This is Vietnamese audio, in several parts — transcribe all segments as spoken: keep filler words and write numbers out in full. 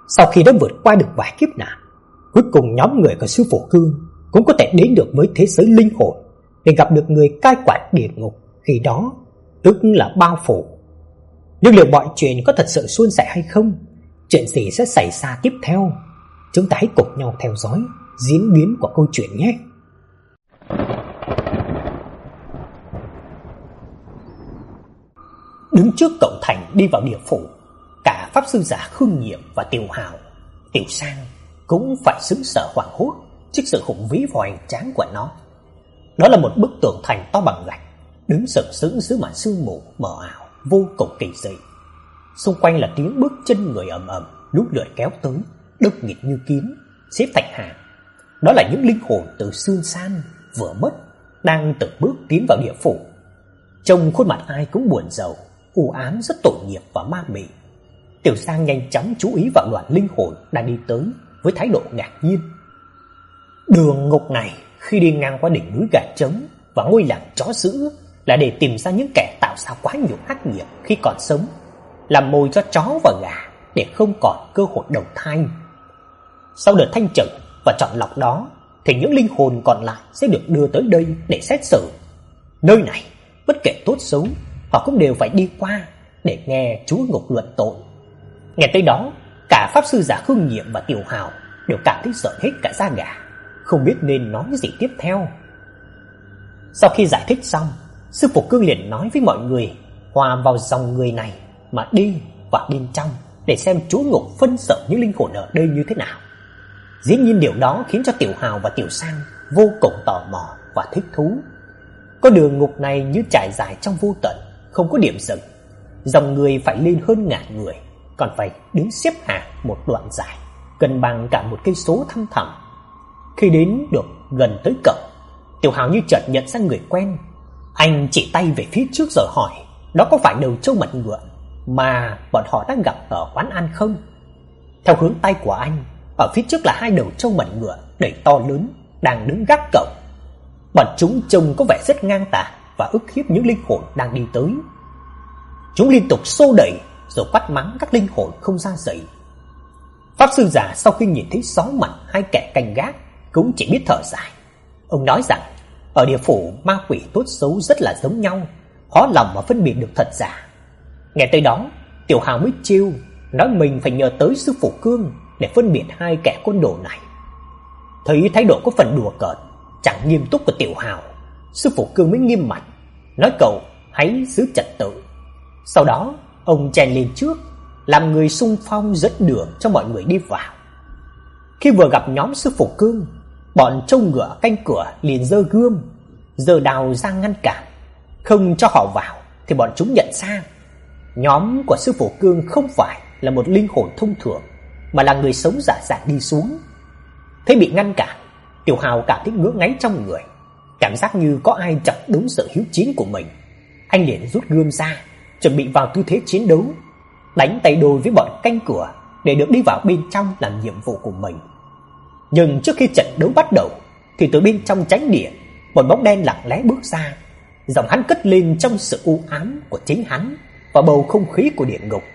Sau khi đã vượt qua được vài kiếp nạn, cuối cùng nhóm người của sư phụ Cương cũng có thể đến được với thế giới linh hồn để gặp được người cai quản địa ngục khi đó, tức là Bao Phủ. Nhưng liệu mọi chuyện có thật sự suôn sẻ hay không? Chuyện gì sẽ xảy ra tiếp theo? Chúng ta hãy cùng nhau theo dõi diễn biến của câu chuyện nhé. Đứng trước cổng thành đi vào địa phủ, cả pháp sư giả Khương Nhiệm và Tiểu Hào, Tiểu Sang cũng phải sững sờ hoảng hốt trước sự hùng vĩ và hoành tráng của nó. Đó là một bức tường thành to bằng gạch, đứng sừng sững giữa màn sương mù mờ ảo vô cùng kỳ dị. Xung quanh là tiếng bước chân người ầm ầm lũ lượt kéo tới, đông nghịt như kiến, xếp thành hàng. Đó là những linh hồn từ xương san vừa mất đang từng bước tiến vào địa phủ. Trông khuôn mặt ai cũng buồn rầu, u ám, rất tội nghiệp và ma mị. Tiểu Sang nhanh chóng chú ý vào đoàn linh hồn đang đi tới với thái độ ngạc nhiên. Đường ngục này khi đi ngang qua đỉnh núi Gà Trống và ngôi làng chó dữ là để tìm ra những kẻ tạo ra quá nhiều ác nghiệp khi còn sống, làm mồi cho chó và gà để không còn cơ hội đầu thai. Sau đợt thanh trừng và chọn lọc đó thì những linh hồn còn lại sẽ được đưa tới đây để xét xử. Nơi này bất kể tốt xấu họ cũng đều phải đi qua để nghe chúa ngục luận tội. Nghe tới đó, cả pháp sư giả Khương Nhiệm và Tiểu Hào đều cảm thấy sợ hết cả da gà, không biết nên nói gì tiếp theo. Sau khi giải thích xong, sư phụ Cương liền nói với mọi người hòa vào dòng người này mà đi vào bên trong để xem chúa ngục phân xử những linh hồn ở đây như thế nào. Dĩ nhiên điều đó khiến cho Tiểu Hào và Tiểu Sang vô cùng tò mò và thích thú. Con đường ngục này như trải dài trong vô tận, không có điểm dừng. Dòng người phải lên hơn ngàn người, còn phải đứng xếp hàng một đoạn dài, gần bằng cả một cây số thăm thẳm. Khi đến được gần tới cổng, Tiểu Hào như chợt nhận ra người quen. Anh chỉ tay về phía trước rồi hỏi, đó có phải đầu trâu mặt ngựa mà bọn họ đang gặp ở quán ăn không? Theo hướng tay của anh, ở phía trước là hai đầu trâu mặt ngựa đầy to lớn đang đứng gác cổng. Bọn chúng trông có vẻ rất ngang tàn và ức hiếp những linh hồn đang đi tới. Chúng liên tục xô đẩy rồi quát mắng các linh hồn không ra dậy. Pháp sư già sau khi nhìn thấy sáu mặt hai kẻ canh gác cũng chỉ biết thở dài. Ông nói rằng ở địa phủ ma quỷ tốt xấu rất là giống nhau, khó lòng mà phân biệt được thật giả. Nghe tới đó, Tiểu Hào mới trêu, nói mình phải nhờ tới sư phụ Cương để phân biệt hai kẻ côn đồ này. Thấy thái độ có phần đùa cợt, chẳng nghiêm túc của Tiểu Hào, sư phụ Cương mới nghiêm mặt, nói cậu hãy giữ trật tự. Sau đó, ông chen lên trước, làm người xung phong dẫn đường cho mọi người đi vào. Khi vừa gặp nhóm sư phụ Cương, bọn trâu ngựa canh cửa liền giơ gươm, giơ đao ra ngăn cản, không cho họ vào thì bọn chúng nhận ra nhóm của sư phụ Cương không phải là một linh hồn thông thường, mà là người sống giả dạng đi xuống. Thấy bị ngăn cản, Tiểu Hào cảm thấy ngứa ngáy trong người, cảm giác như có ai chọc đúng sự hiếu chiến của mình. Anh liền rút gươm ra, chuẩn bị vào tư thế chiến đấu, đánh tay đôi với bọn canh cửa để được đi vào bên trong làm nhiệm vụ của mình. Nhưng trước khi trận đấu bắt đầu thì từ bên trong chánh điện, một bóng đen lặng lẽ bước ra, giọng hắn cất lên trong sự u ám của chính hắn và bầu không khí của địa ngục.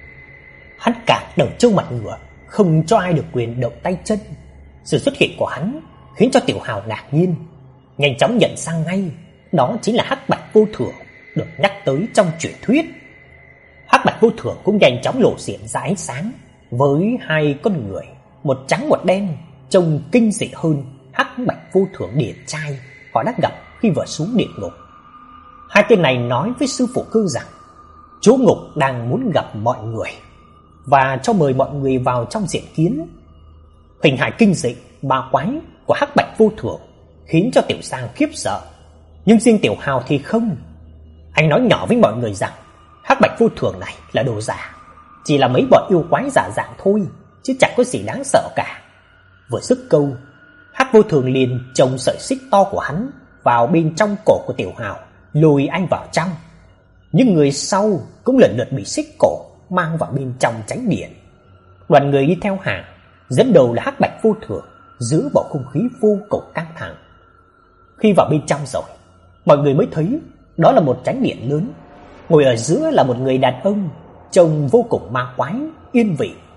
Hắn cản đầu trâu mặt ngựa, không cho ai được quyền động tay chân. Sự xuất hiện của hắn khiến cho Tiểu Hào ngạc nhiên, nhanh chóng nhận ra ngay đó chính là Hắc Bạch Vô Thường được nhắc tới trong truyền thuyết. Hắc Bạch Vô Thường cũng nhanh chóng lộ diện ra ánh sáng với hai con người, một trắng một đen, trông kinh dị hơn Hắc Bạch Vô Thường điển trai họ đã gặp khi vừa xuống địa ngục. Hai tên này nói với sư phụ Cương rằng chúa ngục đang muốn gặp mọi người và cho mời mọi người vào trong diện kiến. Hình hài kinh dị ma quái của Hắc Bạch Vô Thường khiến cho Tiểu Sang khiếp sợ, nhưng riêng Tiểu Hào thì không. Anh nói nhỏ với mọi người rằng Hắc Bạch Vô Thường này là đồ giả, chỉ là mấy bọn yêu quái giả dạng thôi, chứ chẳng có gì đáng sợ cả. Vừa dứt câu, Hắc Vô Thường liền chồng sợi xích to của hắn vào bên trong cổ của Tiểu Hào, lùi anh vào trong. Những người sau cũng lần lượt bị xích cổ mang vào bên trong chánh điện. Đoàn người đi theo hàng, dẫn đầu là Hắc Bạch Vô Thường, giữ bầu không khí vô cùng căng thẳng. Khi vào bên trong rồi, mọi người mới thấy đó là một chánh điện lớn. Ngồi ở giữa là một người đàn ông trông vô cùng ma quái, yên vị,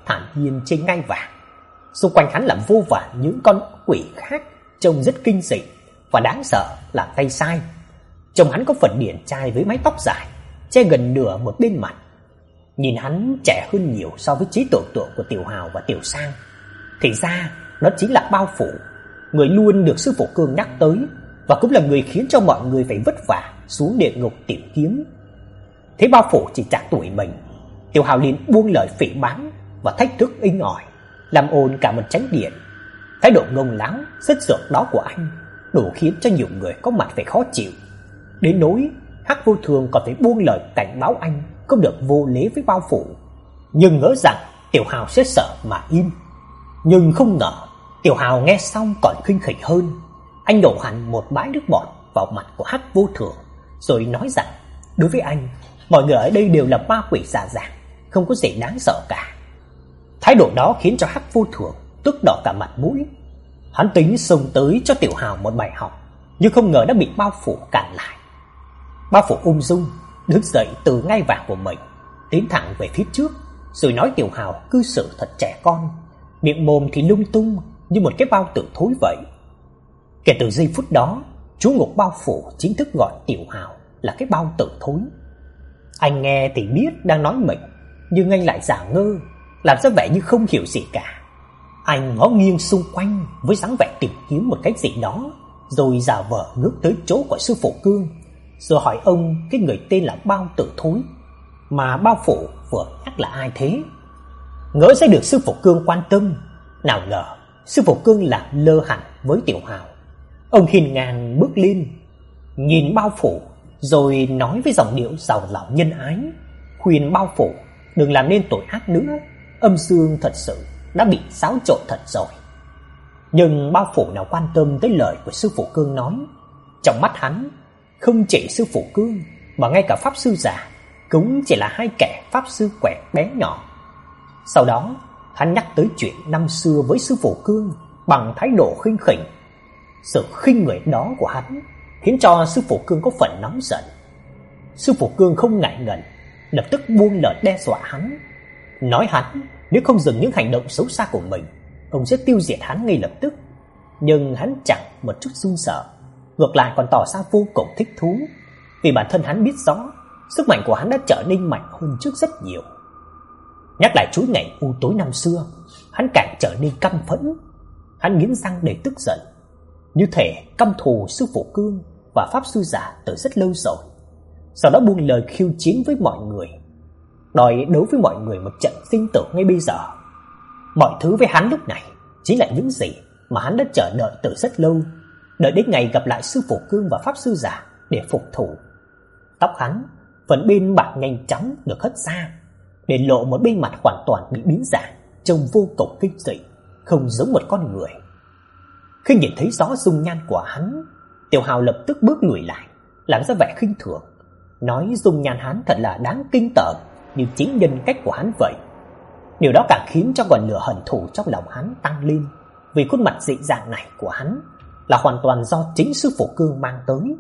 thản nhiên trên ngai vàng. Xung quanh hắn là vô vàn những con quỷ khác trông rất kinh dị và đáng sợ làm tay sai. Trông hắn có phần điển trai với mái tóc dài che gần nửa một bên mặt. Nhìn hắn trẻ hơn nhiều so với trí tưởng tượng của Tiểu Hào và Tiểu Sang. Thì ra đó chính là Bao Phủ, người luôn được sư phụ Cương nhắc tới, và cũng là người khiến cho mọi người phải vất vả xuống địa ngục tìm kiếm. Thế Bao Phủ chỉ chạc tuổi mình, Tiểu Hào liền buông lời phỉ báng và thách thức inh ỏi, làm ồn cả một chánh điện. Thái độ ngông láo rất dược đó của anh đủ khiến cho nhiều người có mặt phải khó chịu. Đến nỗi Hắc Vô Thường còn phải buông lời cảnh báo anh không được vô lễ với Bao Phủ, nhưng ngỡ rằng Tiểu Hào sẽ sợ mà im. Nhưng không ngờ Tiểu Hào nghe xong còn khinh khỉnh hơn. Anh đổ hẳn một bãi nước bọt vào mặt của Hắc Vô Thường, rồi nói rằng đối với anh, mọi người ở đây đều là ma quỷ già dạng, không có gì đáng sợ cả. Thái độ đó khiến cho Hắc Vô Thường tức đỏ cả mặt mũi. Hắn tính xông tới cho Tiểu Hào một bài học, nhưng không ngờ đã bị Bao Phủ cản lại. Bao Phủ ung dung đứng dậy từ ngai vàng của mình, tiến thẳng về phía trước, rồi nói Tiểu Hào cư xử thật trẻ con, miệng mồm thì lung tung như một cái bao tử thối vậy. Kể từ giây phút đó, chú ngục Bao Phủ chính thức gọi Tiểu Hào là cái bao tử thối. Anh nghe thì biết đang nói mình, nhưng anh lại giả ngơ, làm ra vẻ như không hiểu gì cả. Anh ngó nghiêng xung quanh với dáng vẻ tìm kiếm một cái gì đó, rồi giả vờ ngước tới chỗ của sư phụ Cương, rồi hỏi ông cái người tên là Bao Tử Thối mà Bao Phủ vừa nhắc là ai thế. Ngỡ sẽ được sư phụ Cương quan tâm, nào ngờ sư phụ Cương là lơ hẳn với Tiểu Hào. Ông hiên ngang bước lên, nhìn Bao Phủ, rồi nói với giọng điệu giàu lòng nhân ái, khuyên Bao Phủ đừng làm nên tội ác nữa, âm dương thật sự đã bị xáo trộn thật rồi. Nhưng Bao Phủ nào quan tâm tới lời của sư phụ Cương nói. Trong mắt hắn, không chỉ sư phụ Cương mà ngay cả pháp sư già cũng chỉ là hai kẻ pháp sư quẻ bé nhỏ. Sau đó, hắn nhắc tới chuyện năm xưa với sư phụ Cương bằng thái độ khinh khỉnh. Sự khinh người đó của hắn khiến cho sư phụ Cương có phần nóng giận. Sư phụ Cương không ngại ngần, lập tức buông lời đe dọa hắn, nói hắn nếu không dừng những hành động xấu xa của mình, ông sẽ tiêu diệt hắn ngay lập tức. Nhưng hắn chẳng một chút run sợ, ngược lại còn tỏ ra vô cùng thích thú, vì bản thân hắn biết rõ sức mạnh của hắn đã trở nên mạnh hơn trước rất nhiều. Nhắc lại chuỗi ngày u tối năm xưa, hắn càng trở nên căm phẫn. Hắn nghiến răng để tức giận, như thể căm thù sư phụ Cương và pháp sư giả từ rất lâu rồi. Sau đó buông lời khiêu chiến với mọi người, đòi đấu với mọi người một trận sinh tử ngay bây giờ. Mọi thứ với hắn lúc này chính là những gì mà hắn đã chờ đợi từ rất lâu, đợi đến ngày gặp lại sư phụ Cương và pháp sư giả để phục thù. Tóc hắn phần bên bạc nhanh chóng được hất ra, để lộ một bên mặt hoàn toàn bị biến dạng, trông vô cùng kinh dị, không giống một con người. Khi nhìn thấy rõ dung nhan của hắn, Tiểu Hào lập tức bước lùi lại, làm ra vẻ khinh thường, nói dung nhan hắn thật là đáng kinh tởm, như chính nhân cách của hắn vậy. Điều đó càng khiến cho ngọn lửa hận thù trong lòng hắn tăng lên, vì khuôn mặt dị dạng này của hắn là hoàn toàn do chính sư phụ Cương mang tới.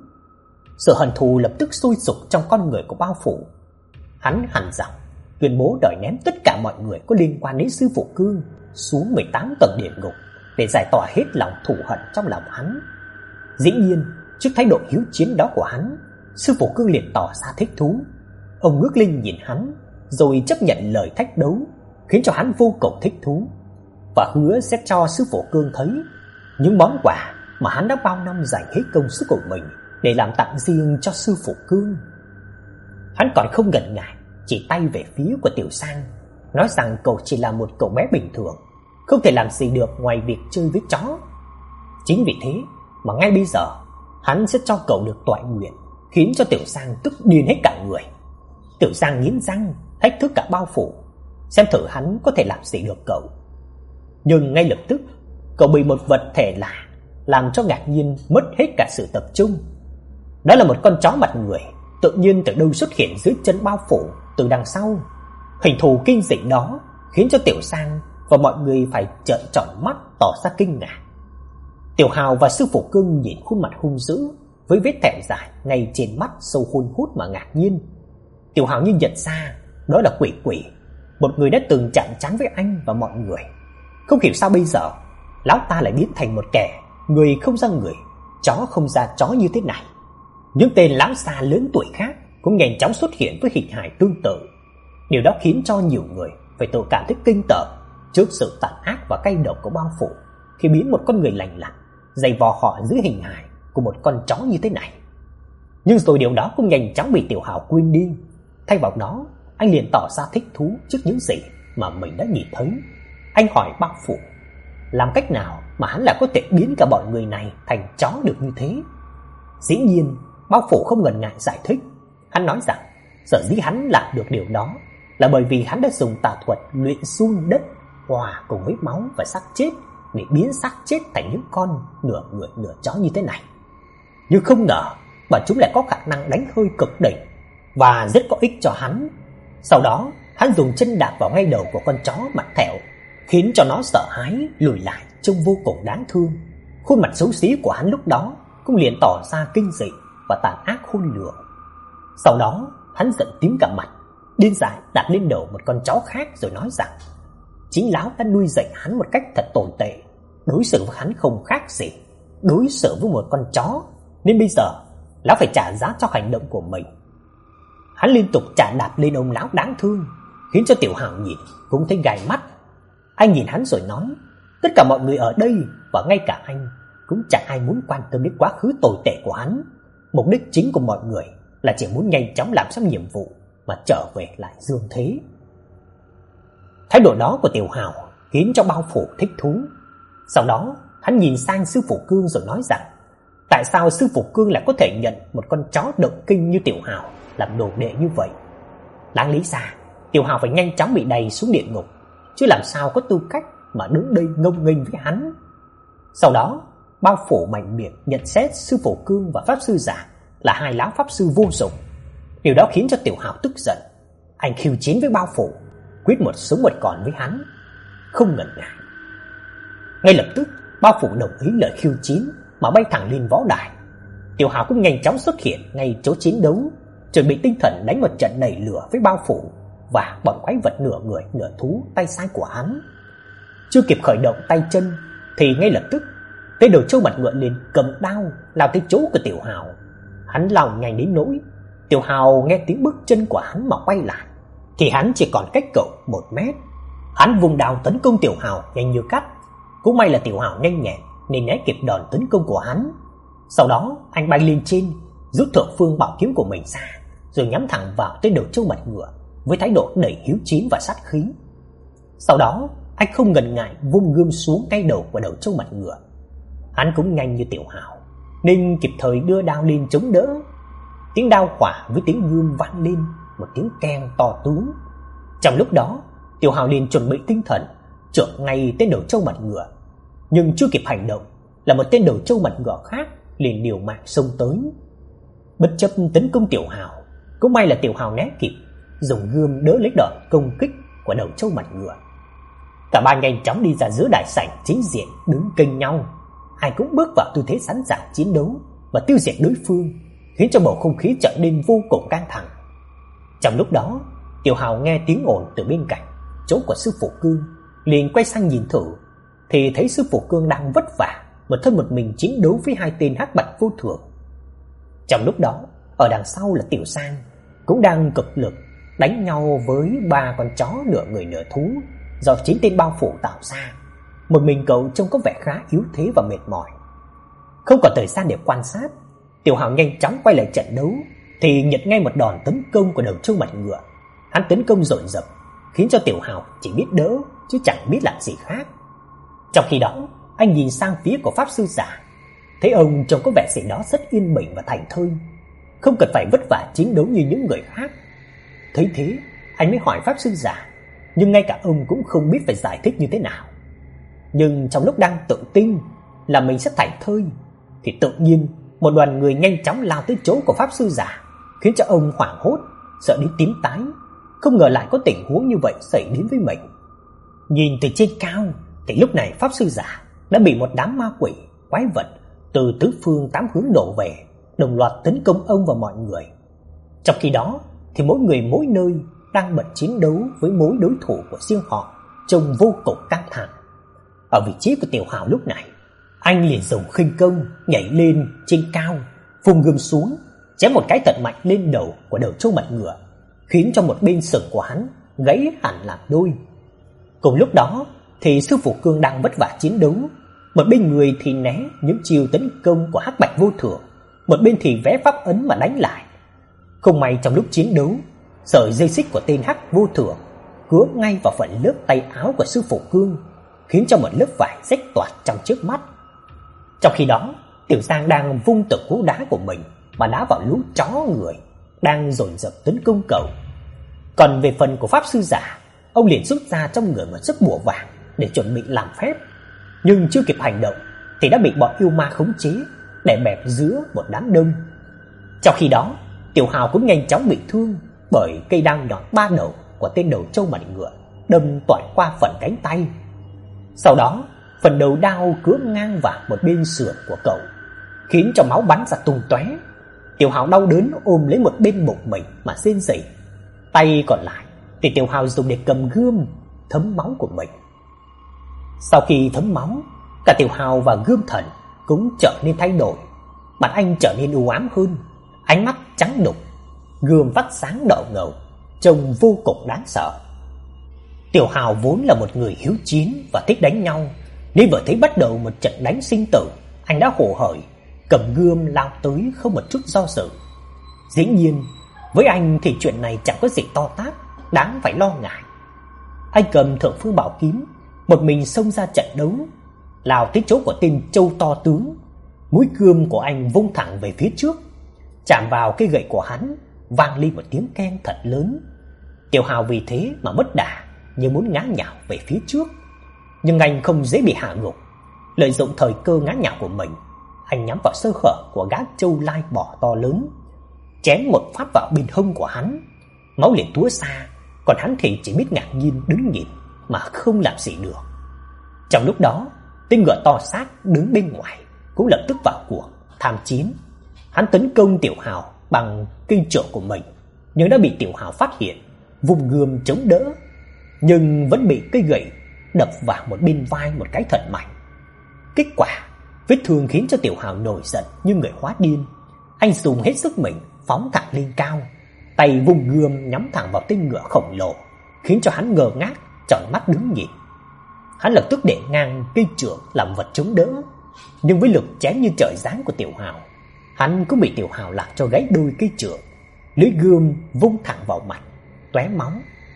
Sự hận thù lập tức sôi sục trong con người của Bao Phủ. Hắn hằn giọng tuyên bố đòi ném tất cả mọi người có liên quan đến sư phụ Cương xuống mười tám tầng địa ngục để giải tỏa hết lòng thù hận trong lòng hắn. Dĩ nhiên, trước thái độ hiếu chiến đó của hắn, sư phụ Cương liền tỏ ra thích thú. Ông ngước lên nhìn hắn, rồi chấp nhận lời thách đấu, khiến cho hắn vô cùng thích thú, và hứa sẽ cho sư phụ Cương thấy những món quà mà hắn đã bao năm dành hết công sức của mình để làm tặng riêng cho sư phụ Cương. Hắn còn không ngần ngại chỉ tay về phía của Tiểu Sang, nói rằng cậu chỉ là một cậu bé bình thường, không thể làm gì được ngoài việc chơi với chó. Chính vì thế mà ngay bây giờ hắn sẽ cho cậu được toại nguyện, khiến cho Tiểu Sang tức điên hết cả người. Tiểu Sang nghiến răng thách thức cả Bao Phủ, xem thử hắn có thể làm gì được cậu. Nhưng ngay lập tức cậu bị một vật thể lạ làm cho ngạc nhiên, mất hết cả sự tập trung. Đó là một con chó mặt người tự nhiên từ đâu xuất hiện dưới chân Bao Phủ từ đằng sau. Hình thù kinh dị đó khiến cho Tiểu Sang và mọi người phải trợn tròn mắt tỏ ra kinh ngạc. Tiểu Hào và sư phụ Cương nhìn khuôn mặt hung dữ với vết thẹo dài ngay trên mắt sâu hun hút mà ngạc nhiên. Tiểu Hào như nhận ra đó là quỷ quỷ, một người đã từng chạm trán với anh và mọi người. Không hiểu sao bây giờ lão ta lại biến thành một kẻ người không ra người, chó không ra chó như thế này. Những tên lão già lớn tuổi khác cũng nhanh chóng xuất hiện với hình hài tương tự. Điều đó khiến cho nhiều người phải tự cảm thấy kinh tởm trước sự tàn ác và cay độc của Bao Phủ khi biến một con người lành lặn giày vò họ dưới hình hài của một con chó như thế này. Nhưng rồi điều đó cũng nhanh chóng bị Tiểu Hào quên đi. Thay vào đó, anh liền tỏ ra thích thú trước những gì mà mình đã nhìn thấy. Anh hỏi Bao Phủ làm cách nào mà hắn lại có thể biến cả bọn người này thành chó được như thế. Dĩ nhiên, Bao Phủ không ngần ngại giải thích. Hắn nói rằng sở dĩ hắn làm được điều đó là bởi vì hắn đã dùng tà thuật luyện xung đất hòa cùng với máu và xác chết để biến xác chết thành những con nửa người nửa chó như thế này. Nhưng không ngờ bọn chúng lại có khả năng đánh hơi cực đỉnh và rất có ích cho hắn. Sau đó, hắn dùng chân đạp vào ngay đầu của con chó mặt thẹo, khiến cho nó sợ hãi lùi lại trông vô cùng đáng thương. Khuôn mặt xấu xí của hắn lúc đó cũng liền tỏ ra kinh dị và tàn ác khôn lường. Sau đó, hắn giận tím cả mặt, điên dại đạp lên đầu một con chó khác rồi nói rằng chính lão đã nuôi dạy hắn một cách thật tồi tệ, đối xử với hắn không khác gì đối xử với một con chó, nên bây giờ lão phải trả giá cho hành động của mình. Hắn liên tục chà đạp lên ông lão đáng thương, khiến cho Tiểu Hào nhìn cũng thấy gai mắt. Anh nhìn hắn rồi nói, tất cả mọi người ở đây và ngay cả anh cũng chẳng ai muốn quan tâm đến quá khứ tồi tệ của hắn. Mục đích chính của mọi người là chỉ muốn nhanh chóng làm xong nhiệm vụ mà trở về lại dương thế. Thái độ đó của Tiểu Hào khiến cho Bao Phủ thích thú. Sau đó, hắn nhìn sang sư phụ Cương rồi nói rằng, tại sao sư phụ Cương lại có thể nhận một con chó động kinh như Tiểu Hào làm đồ đệ như vậy? Đáng lý ra, Tiểu Hào phải nhanh chóng bị đày xuống địa ngục, chứ làm sao có tư cách mà đứng đây ngông nghênh với hắn. Sau đó, Bao Phủ mạnh miệng nhận xét sư phụ Cương và pháp sư giả là hai lão pháp sư vô dụng. Điều đó khiến cho Tiểu Hào tức giận. Anh khiêu chiến với Bao Phủ, quyết một sống một còn với hắn, không ngần ngại. Ngay lập tức, Bao Phủ đồng ý lời khiêu chiến mà bay thẳng lên võ đài. Tiểu Hào cũng nhanh chóng xuất hiện ngay chỗ chiến đấu, chuẩn bị tinh thần đánh một trận nảy lửa với Bao Phủ và bọn quái vật nửa người nửa thú tay sai của hắn. Chưa kịp khởi động tay chân thì ngay lập tức tên đầu trâu mặt ngựa liền cầm đao lao tới chỗ của Tiểu Hào. Hắn lao nhanh đến nỗi Tiểu Hào nghe tiếng bước chân của hắn mà quay lại thì hắn chỉ còn cách cậu một mét. Hắn vùng đao tấn công Tiểu Hào nhanh như cắt. Cũng may là Tiểu Hào nhanh nhẹn nên né kịp đòn tấn công của hắn. Sau đó anh bay lên trên, rút thượng phương bảo kiếm của mình ra, rồi nhắm thẳng vào tên đầu trâu mặt ngựa với thái độ đầy hiếu chiến và sát khí. Sau đó anh không ngần ngại vung gươm xuống ngay đầu của đầu trâu mặt ngựa. Hắn cũng nhanh như Tiểu Hào nên kịp thời đưa đao lên chống đỡ. Tiếng đao khỏa với tiếng gươm vang lên một tiếng keng to tướng. Trong lúc đó, Tiểu Hào liền chuẩn bị tinh thần chộp ngay tên đầu trâu mặt ngựa, nhưng chưa kịp hành động là một tên đầu trâu mặt ngựa khác liền điều mạng xông tới. Bất chấp tấn công Tiểu Hào, cũng may là Tiểu Hào né kịp, dùng gươm đỡ lấy đòn công kích của đầu trâu mặt ngựa. Cả ba nhanh chóng đi ra giữa đại sảnh chính diện đứng kênh nhau. Ai cũng bước vào tư thế sẵn sàng chiến đấu và tiêu diệt đối phương, khiến cho bầu không khí trở nên vô cùng căng thẳng. Trong lúc đó, Tiểu Hào nghe tiếng ồn từ bên cạnh chỗ của sư phụ Cương, liền quay sang nhìn thử thì thấy sư phụ Cương đang vất vả một thân một mình chiến đấu với hai tên hắc bạch vô thường. Trong lúc đó, ở đằng sau là Tiểu Sang cũng đang cực lực đánh nhau với ba con chó nửa người nửa thú do chính tên Bao Phủ tạo ra. Một mình cậu trông có vẻ khá yếu thế và mệt mỏi. Không còn thời gian để quan sát, Tiểu Hào nhanh chóng quay lại trận đấu thì nhận ngay một đòn tấn công của đầu trâu mặt ngựa. Hắn tấn công dồn dập khiến cho Tiểu Hào chỉ biết đỡ chứ chẳng biết làm gì khác. Trong khi đó, anh nhìn sang phía của pháp sư giả, thấy ông trông có vẻ gì đó rất yên bình và thảnh thơi, không cần phải vất vả chiến đấu như những người khác. Thấy thế, anh mới hỏi pháp sư giả, nhưng ngay cả ông cũng không biết phải giải thích như thế nào. Nhưng trong lúc đang tự tin là mình sẽ thảnh thơi thì tự nhiên một đoàn người nhanh chóng lao tới chỗ của pháp sư giả, khiến cho ông hoảng hốt, sợ đến tím tái, không ngờ lại có tình huống như vậy xảy đến với mình. Nhìn từ trên cao thì lúc này pháp sư giả đã bị một đám ma quỷ, quái vật từ tứ phương tám hướng đổ về, đồng loạt tấn công ông và mọi người. Trong khi đó thì mỗi người mỗi nơi đang bận chiến đấu với mối đối thủ của riêng họ, trông vô cùng căng thẳng. Ở vị trí của Tiểu Hào lúc này, anh liền dùng khinh công nhảy lên trên cao, vùng gươm xuống, chém một cái thật mạnh lên đầu của đầu trâu mặt ngựa, khiến cho một bên sừng của hắn gãy hẳn làm đôi. Cùng lúc đó thì sư phụ Cương đang vất vả chiến đấu, một bên người thì né những chiêu tấn công của Hắc Bạch Vô Thường, một bên thì vẽ pháp ấn mà đánh lại. Không may trong lúc chiến đấu, sợi dây xích của tên Hắc Vô Thường cứa ngay vào phần lớp tay áo của sư phụ Cương, khiến cho một lớp vải rách toạc trong trước mắt. Trong khi đó, Tiểu Giang đang vung tử cú đá của mình mà đá vào lũ chó người đang dồn dập tấn công cậu. Còn về phần của pháp sư giả, ông liền rút ra trong người một chiếc bùa vàng để chuẩn bị làm phép, nhưng chưa kịp hành động thì đã bị bọn yêu ma khống chế, đè bẹp giữa một đám đông. Trong khi đó, Tiểu Hào cũng nhanh chóng bị thương bởi cây đao nhọn ba đầu của tên đầu trâu mặt ngựa đâm toạc qua phần cánh tay. Sau đó, phần đầu đao cứa ngang vào một bên sườn của cậu, khiến cho máu bắn ra tung tóe. Tiểu Hào đau đớn ôm lấy một bên bụng mình mà rên rỉ. Tay còn lại thì Tiểu Hào dùng để cầm gươm thấm máu của mình. Sau khi thấm máu, cả Tiểu Hào và gươm thần cũng trở nên thay đổi. Mặt anh trở nên u ám hơn, ánh mắt trắng đục, gươm phát sáng đỏ ngầu, trông vô cùng đáng sợ. Tiểu Hào vốn là một người hiếu chiến và thích đánh nhau, nên vừa thấy bắt đầu một trận đánh sinh tử, anh đã hổ hởi, cầm gươm lao tới không một chút do dự. Dĩ nhiên, với anh thì chuyện này chẳng có gì to tát đáng phải lo ngại. Anh cầm Thượng Phương Bảo kiếm, một mình xông ra trận đấu, lao tới chỗ của tên trâu to tướng. Mũi gươm của anh vung thẳng về phía trước, chạm vào cây gậy của hắn, vang lên một tiếng keng thật lớn. Tiểu Hào vì thế mà mất đà, như muốn ngã nhào về phía trước. Nhưng anh không dễ bị hạ gục. Lợi dụng thời cơ ngã nhào của mình, anh nhắm vào sơ hở của gã trâu lai bò to lớn, chém một phát vào bên hông của hắn. Máu liền túa xa, còn hắn thì chỉ biết ngạc nhiên đứng nhìn mà không làm gì được. Trong lúc đó, tên ngựa to xác đứng bên ngoài cũng lập tức vào cuộc tham chiến. Hắn tấn công Tiểu Hào bằng cây trượng của mình, nhưng đã bị Tiểu Hào phát hiện, vùng gươm chống đỡ, nhưng vẫn bị cây gậy đập vào một bên vai một cái thật mạnh. Kết quả, vết thương khiến cho Tiểu Hào nổi giận như người hóa điên. Anh dùng hết sức mình phóng thẳng lên cao, tay vùng gươm nhắm thẳng vào tên ngựa khổng lồ, khiến cho hắn ngơ ngác trợn mắt đứng nhìn. Hắn lập tức để ngang cây trượng làm vật chống đỡ, nhưng với lực chém như trời giáng của Tiểu Hào, hắn cũng bị Tiểu Hào làm cho gãy đôi cây trượng, lưỡi gươm vung thẳng vào mặt, tóe máu.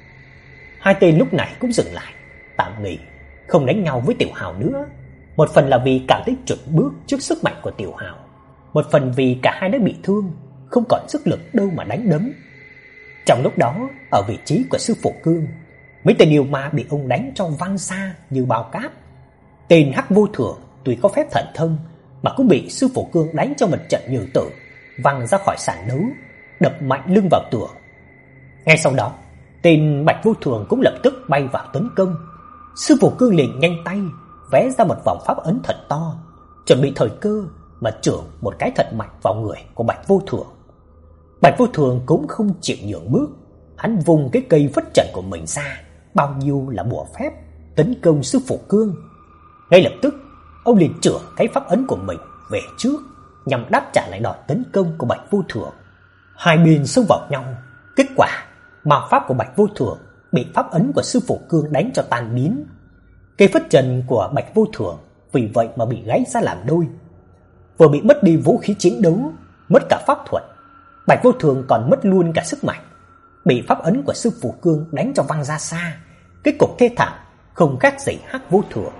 Hai tên lúc này cũng dừng lại, tạm nghỉ, không đánh nhau với Tiểu Hào nữa. Một phần là vì cảm thấy chùn bước trước sức mạnh của Tiểu Hào, một phần vì cả hai đã bị thương, không còn sức lực đâu mà đánh đấm. Trong lúc đó, ở vị trí của sư phụ Cương, mấy tên yêu ma bị ông đánh cho văng xa như bao cát. Tên Hắc Vô Thường tuy có phép thần thông mà cũng bị sư phụ Cương đánh cho một trận nhừ tử, văng ra khỏi sàn đấu, đập mạnh lưng vào tường. Ngay sau đó, tên Bạch Vô Thường cũng lập tức bay vào tấn công. Sư phụ Cương liền nhanh tay vẽ ra một vòng pháp ấn thật to, chuẩn bị thời cơ mà chưởng một cái thật mạnh vào người của Bạch Vô Thường. Bạch Vô Thường cũng không chịu nhượng bước, hắn vùng cái cây phất trần của mình ra, bao nhiêu là bùa phép tấn công sư phụ Cương. Ngay lập tức, ông liền chưởng cái pháp ấn của mình về trước, nhằm đáp trả lại đòn tấn công của Bạch Vô Thường. Hai bên xông vào nhau, kết quả ma pháp của Bạch Vô Thường bị pháp ấn của sư phụ Cương đánh cho tan biến. Cây phất trần của Bạch Vô Thường vì vậy mà bị gãy ra làm đôi. Vừa bị mất đi vũ khí chiến đấu, mất cả pháp thuật, Bạch Vô Thường còn mất luôn cả sức mạnh, bị pháp ấn của sư phụ Cương đánh cho văng ra xa. Kết cục thê thảm không khác gì Hắc Vô Thường.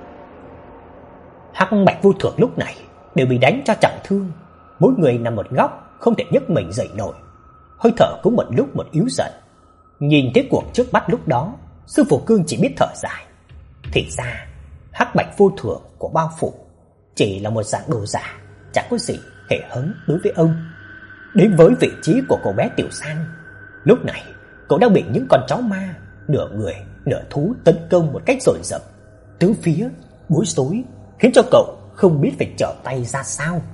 Hắc Bạch Vô Thường lúc này đều bị đánh cho trọng thương, mỗi người nằm một góc không thể nhấc mình dậy nổi, hơi thở cũng một lúc một yếu dần. Nhìn thấy cuộc trước mắt lúc đó, sư phụ Cương chỉ biết thở dài. Thì ra Hắc Bạch Vô Thường của bao phủ chỉ là một dạng đồ giả, chẳng có gì hề hấn đối với ông. Đến với vị trí của cô bé Tiểu Sang, lúc này cậu đang bị những con chó ma nửa người nửa thú tấn công một cách dồn dập, tứ phía bối rối, khiến cho cậu không biết phải trở tay ra sao.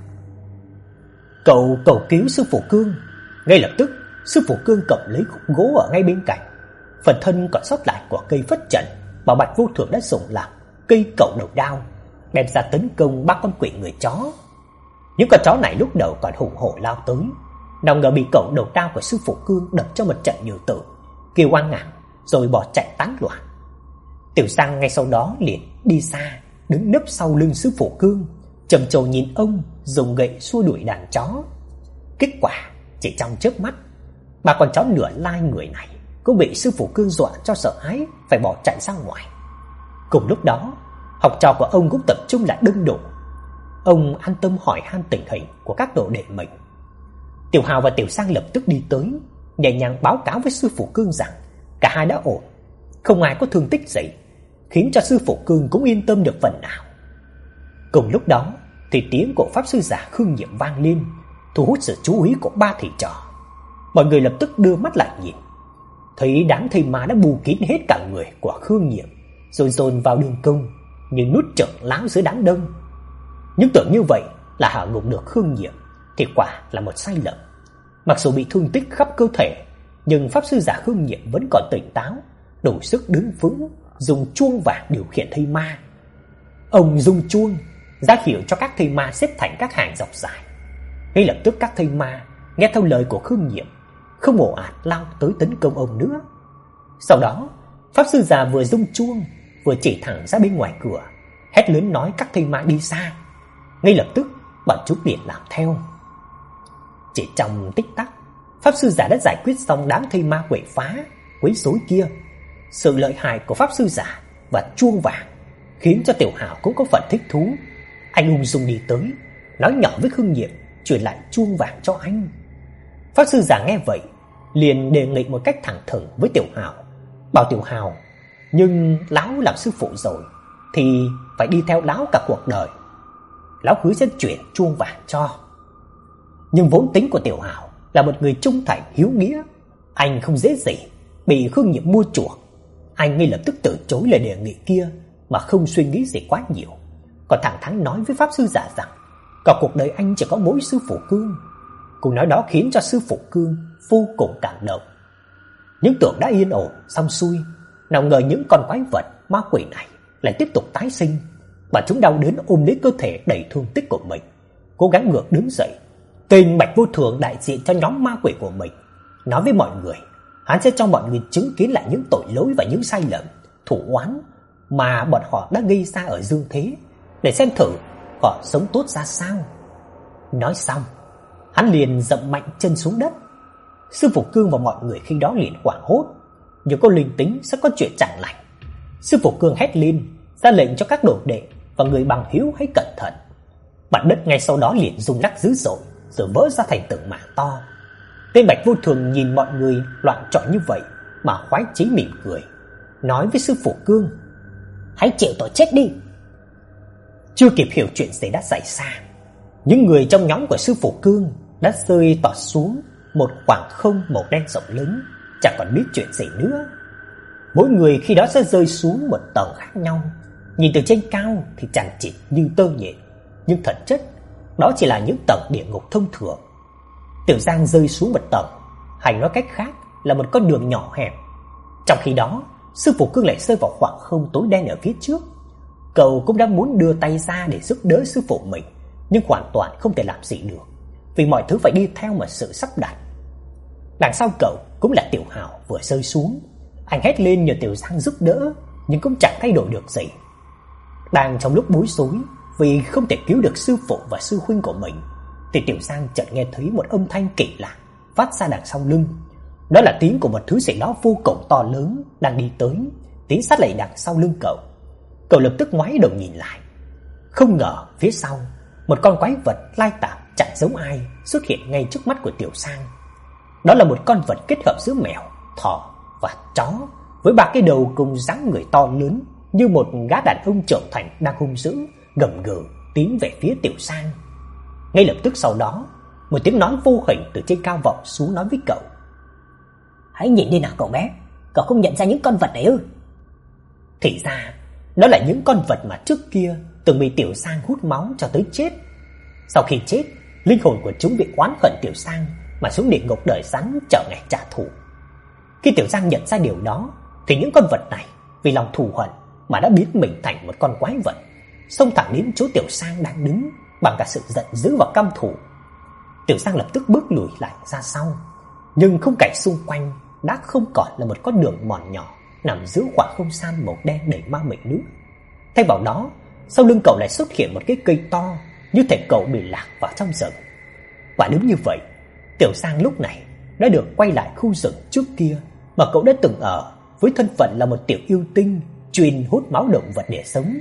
Cậu cầu cứu sư phụ Cương. Ngay lập tức, sư phụ Cương cầm lấy khúc gỗ ở ngay bên cạnh, phần thân còn sót lại của cây phất trần mà Bạch Vô Thường đã dùng làm cây cẩu đầu đao, đem ra tấn công ba con quỷ người chó. Những con chó này lúc đầu còn hùng hổ lao tới, nào ngờ bị cẩu đầu đao của sư phụ Cương đập cho một trận nhiều tử, kêu oang ngảng rồi bỏ chạy tán loạn. Tiểu Sang ngay sau đó liền đi xa, đứng nấp sau lưng sư phụ Cương, trầm trồ nhìn ông dùng gậy xua đuổi đàn chó. Kết quả chỉ trong chớp mắt, ba con chó nửa lai người này cũng bị sư phụ Cương dọa cho sợ hãi, phải bỏ chạy ra ngoài. Cùng lúc đó, học trò của ông cũng tập trung lại đông đủ. Ông an tâm hỏi han tình hình của các đồ đệ mình. Tiểu Hào và Tiểu Sang lập tức đi tới, nhẹ nhàng báo cáo với sư phụ Cương rằng cả hai đã ổn, không ai có thương tích gì, khiến cho sư phụ Cương cũng yên tâm được phần nào. Cùng lúc đó thì tiếng của pháp sư giả Khương Nhiệm vang lên, thu hút sự chú ý của ba thầy trò. Mọi người lập tức đưa mắt lại nhìn, thấy đám thầy ma đã bù kín hết cả người của Khương Nhiệm, rồi dồn vào đường công như nút trưởng lão giữa đám đông. Nhưng tưởng như vậy là hạ gục được Khương Nhiệm thì quả là một sai lầm. Mặc dù bị thương tích khắp cơ thể, nhưng pháp sư giả Khương Nhiệm vẫn còn tỉnh táo, đủ sức đứng vững, dùng chuông vàng điều khiển thây ma. Ông dùng chuông ra hiệu cho các thây ma xếp thành các hàng dọc dài. Ngay lập tức các thây ma nghe theo lời của Khương Nhiệm, không ồ ạt lao tới tấn công ông nữa. Sau đó, pháp sư già vừa rung chuông, vừa chỉ thẳng ra bên ngoài cửa, hét lớn nói các thây ma đi xa. Ngay lập tức, bọn chúng liền làm theo. Chỉ trong tích tắc, pháp sư giả đã giải quyết xong đám thây ma quậy phá, quấy rối kia. Sự lợi hại của pháp sư giả và chuông vàng khiến cho Tiểu Hào cũng có phần thích thú. Anh ung dung đi tới, nói nhỏ với Khương Nhiệm truyền lại chuông vàng cho anh. Pháp sư giả nghe vậy, liền đề nghị một cách thẳng thừng với Tiểu Hào, bảo Tiểu Hào, nhưng lão làm sư phụ rồi thì phải đi theo lão cả cuộc đời. Lão hứa sẽ chuyển chuông vàng cho. Nhưng vốn tính của Tiểu Hào là một người trung thành hiếu nghĩa, anh không dễ gì bị Khương Nhiệm mua chuộc. Anh ngay lập tức từ chối lời đề nghị kia mà không suy nghĩ gì quá nhiều, còn thẳng thắn nói với pháp sư giả rằng cả cuộc đời anh chỉ có mỗi sư phụ Cương. Câu nói đó khiến cho sư phụ Cương vô cùng cảm động. Những tưởng đã yên ổn xong xuôi, nào ngờ những con quái vật ma quỷ này lại tiếp tục tái sinh, và chúng đau đớn ôm lấy cơ thể đầy thương tích của mình, cố gắng ngược đứng dậy. Tên Bạch Vô Thường đại diện cho nhóm ma quỷ của mình, nói với mọi người hắn sẽ cho mọi người chứng kiến lại những tội lỗi và những sai lầm, thủ oán mà bọn họ đã gây ra ở dương thế, để xem thử họ sống tốt ra sao. Nói xong, hắn liền dậm mạnh chân xuống đất. Sư phụ Cương và mọi người khi đó liền hoảng hốt, như có linh tính sẽ có chuyện chẳng lành. Sư phụ Cương hét lên, ra lệnh cho các đồ đệ và người bằng hữu hãy cẩn thận. Mặt đất ngay sau đó liền rung lắc dữ dội, rồi vỡ ra thành từng mảng to. Tên Bạch Vô Thường nhìn mọi người loạn trọn như vậy mà khoái chí mỉm cười, nói với sư phụ Cương, hãy chịu tội chết đi. Chưa kịp hiểu chuyện gì đã xảy ra, những người trong nhóm của sư phụ Cương đã rơi tọt xuống một khoảng không màu đen rộng lớn, chẳng còn biết chuyện gì nữa. Mỗi người khi đó sẽ rơi xuống một tầng khác nhau, nhìn từ trên cao thì chằng chịt như tơ nhện, nhưng thật chất đó chỉ là những tầng địa ngục thông thường. Tiểu Giang rơi xuống một tầng, hay nói cách khác là một con đường nhỏ hẹp. Trong khi đó, sư phụ Cương lại rơi vào khoảng không tối đen ở phía trước. Cậu cũng đã muốn đưa tay ra để giúp đỡ sư phụ mình, nhưng hoàn toàn không thể làm gì được, vì mọi thứ phải đi theo một sự sắp đặt. Đằng sau cậu cũng là Tiểu Hào vừa rơi xuống. Anh hét lên nhờ Tiểu Giang giúp đỡ, nhưng cũng chẳng thay đổi được gì. Đang trong lúc bối rối vì không thể cứu được sư phụ và sư huynh của mình, thì Tiểu Giang chợt nghe thấy một âm thanh kỳ lạ phát ra đằng sau lưng. Đó là tiếng của một thứ gì đó vô cùng to lớn đang đi tới, tiến sát lại đằng sau lưng cậu. Cậu lập tức ngoái đầu nhìn lại. Không ngờ phía sau, một con quái vật lai tạp chẳng giống ai xuất hiện ngay trước mắt của Tiểu Giang. Đó là một con vật kết hợp giữa mèo, thỏ và chó, với ba cái đầu cùng dáng người to lớn, như một gã đàn ông trưởng thành đang hung dữ gầm gừ tiến về phía Tiểu Giang. Ngay lập tức sau đó, một tiếng nói vô hình từ trên cao vọng xuống nói với cậu, hãy nhìn đi nào cậu bé, cậu không nhận ra những con vật này ư? Thì ra đó là những con vật mà trước kia từng bị Tiểu Giang hút máu cho tới chết. Sau khi chết, linh hồn của chúng bị oán hận Tiểu Giang mà xuống địa ngục đời rắn chờ ngày trả thù. Khi Tiểu Giang nhận ra điều đó thì những con vật này vì lòng thù hận mà đã biến mình thành một con quái vật, xông thẳng đến chỗ Tiểu Sang đang đứng bằng cả sự giận dữ và căm thù. Tiểu Sang lập tức bước lùi lại ra sau, nhưng khung cảnh xung quanh đã không còn là một con đường mòn nhỏ nằm giữa khoảng không gian màu đen đầy ma mị nữa. Thay vào đó, sau lưng cậu lại xuất hiện một cái cây to, như thể cậu bị lạc vào trong rừng. Và đúng như vậy, Tiểu Sang lúc này đã được quay lại khu rừng trước kia mà cậu đã từng ở, với thân phận là một tiểu yêu tinh chuyên hút máu động vật để sống.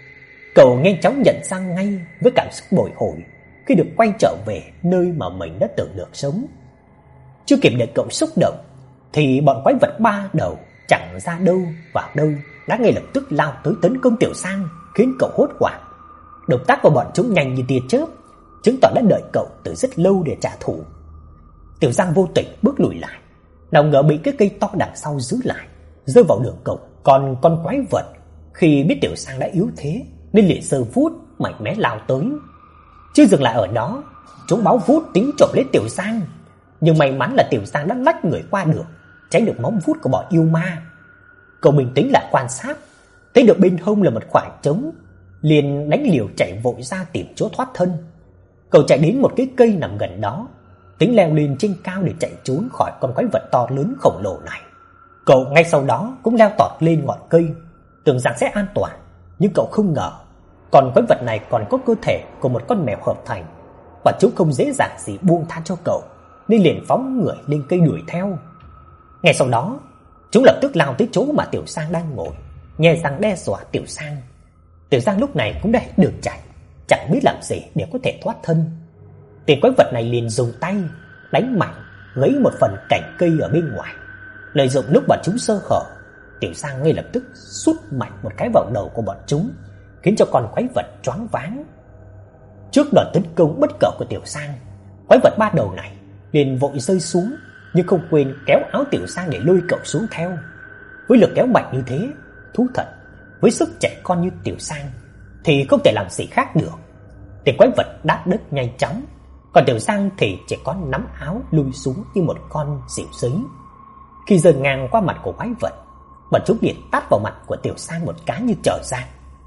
Cậu nhanh chóng nhận ra ngay với cảm xúc bồi hồi khi được quay trở về nơi mà mình đã từng được sống. Chưa kịp để cậu xúc động thì bọn quái vật ba đầu chẳng ra đâu vào đâu đã ngay lập tức lao tới tấn công Tiểu Sang, khiến cậu hốt hoảng. Động tác của bọn chúng nhanh như tia chớp, chứng tỏ đã đợi cậu từ rất lâu để trả thù. Tiểu Giang vô tình bước lùi lại, nào ngờ bị cái cây to đằng sau giữ lại, rơi vào đường cậu. Còn con quái vật khi biết Tiểu Sang đã yếu thế nên liền giơ vuốt mạnh mẽ lao tới. Chưa dừng lại ở đó, chúng báo vuốt tính chộp lấy Tiểu Giang, nhưng may mắn là Tiểu Giang đã lách người qua được, tránh được móng vuốt của bọn yêu ma. Cậu bình tĩnh lại quan sát, thấy được bên hông là một khoảng trống, liền đánh liều chạy vội ra tìm chỗ thoát thân. Cậu chạy đến một cái cây nằm gần đó, tính leo lên trên cao để chạy trốn khỏi con quái vật to lớn khổng lồ này. Cậu ngay sau đó cũng leo tọt lên ngọn cây, tưởng rằng sẽ an toàn, nhưng cậu không ngờ con quái vật này còn có cơ thể của một con mèo hợp thành, và chúng không dễ dàng gì buông tha cho cậu, nên liền phóng người lên cây đuổi theo. Ngay sau đó, chúng lập tức lao tới chỗ mà Tiểu Sang đang ngồi, nhe răng đe dọa Tiểu Sang. Tiểu Sang lúc này cũng đã hết đường chạy, chẳng biết làm gì để có thể thoát thân. Tên quái vật này liền dùng tay đánh mạnh gãy một phần cành cây ở bên ngoài. Lợi dụng lúc bọn chúng sơ hở, Tiểu Sang ngay lập tức sút mạnh một cái vào đầu của bọn chúng, khiến cho con quái vật choáng váng. Trước đòn tấn công bất ngờ của Tiểu Sang, quái vật ba đầu này liền vội rơi xuống, nhưng không quên kéo áo Tiểu Sang để lôi cậu xuống theo. Với lực kéo mạnh như thế, thú thật, với sức trẻ con như Tiểu Sang thì không thể làm gì khác được. Tên quái vật đáp đất nhanh chóng, còn Tiểu Sang thì chỉ có nắm áo lùi xuống như một con xỉu giấy. Khi dần ngang qua mặt của quái vật, bọn chúng liền tát vào mặt của Tiểu Sang một cái như trở ra.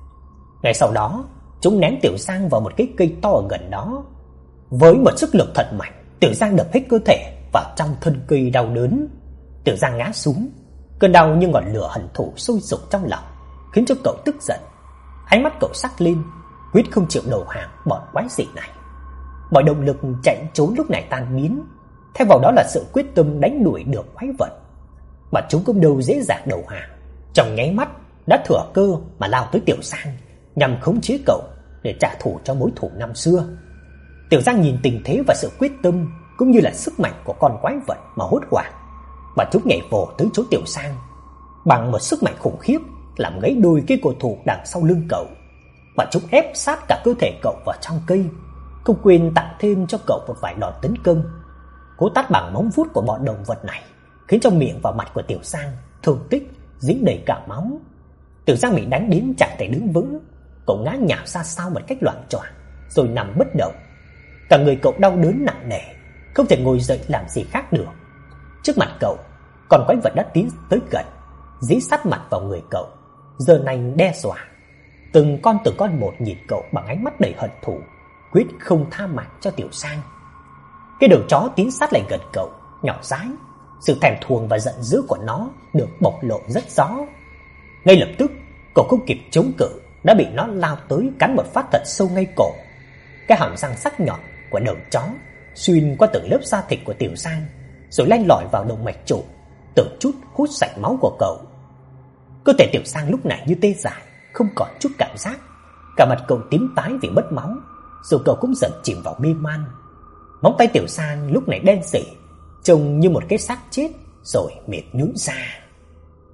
Ngay sau đó, chúng ném Tiểu Sang vào một cái cây to ở gần đó. Với một sức lực thật mạnh, Tiểu Sang đập hết cơ thể vào trong thân cây đau đớn. Tiểu Sang ngã xuống, cơn đau như ngọn lửa hận thù sôi sục trong lòng, khiến cho cậu tức giận. Ánh mắt cậu sắc lên, quyết không chịu đầu hàng bọn quái dị này. Mọi động lực chạy trốn lúc này tan biến, thay vào đó là sự quyết tâm đánh đuổi được quái vật. Mà chúng cũng đâu dễ dàng đầu hàng, trong nháy mắt đã thừa cơ mà lao tới Tiểu Sang, nhằm khống chế cậu để trả thù cho mối thù năm xưa. Tiểu Giang nhìn tình thế và sự quyết tâm cũng như là sức mạnh của con quái vật mà hốt hoảng. Bà chúng nhảy vồ tới chỗ Tiểu Sang bằng một sức mạnh khủng khiếp, làm gãy đôi cái cổ thụ đằng sau lưng cậu. Bà chúng ép sát cả cơ thể cậu vào trong cây, không quên tặng thêm cho cậu một vài đòn tấn công. Cố tát bằng móng vuốt của bọn động vật này khiến cho miệng và mặt của Tiểu Sang thương tích dính đầy cả máu. Tiểu Giang bị đánh đến chẳng thể đứng vững, cậu ngã nhào ra sau một cách loạng choạng rồi nằm bất động. Cả người cậu đau đớn nặng nề, không thể ngồi dậy làm gì khác được. Trước mặt cậu, con quái vật đã tiến tới gần, dí sát mặt vào người cậu, giơ nanh đe dọa. Từng con từng con một nhìn cậu bằng ánh mắt đầy hận thù, quyết không tha mạng cho Tiểu Sang. Cái đầu chó tiến sát lại gần cậu, nhỏ dãi, sự thèm thuồng và giận dữ của nó được bộc lộ rất rõ. Ngay lập tức, cậu không kịp chống cự, đã bị nó lao tới cắn một phát thật sâu ngay cổ. Cái hàm răng sắc nhọn của đầu chó xuyên qua từng lớp da thịt của Tiểu Sang, rồi len lỏi vào động mạch chủ, từng chút hút sạch máu của cậu. Cơ thể Tiểu Sang lúc này như tê dại, không còn chút cảm giác. Cả mặt cậu tím tái vì mất máu, rồi cậu cũng dần chìm vào mê man. Móng tay Tiểu Sang lúc này đen sì, trông như một cái xác chết rồi mệt nhũn ra.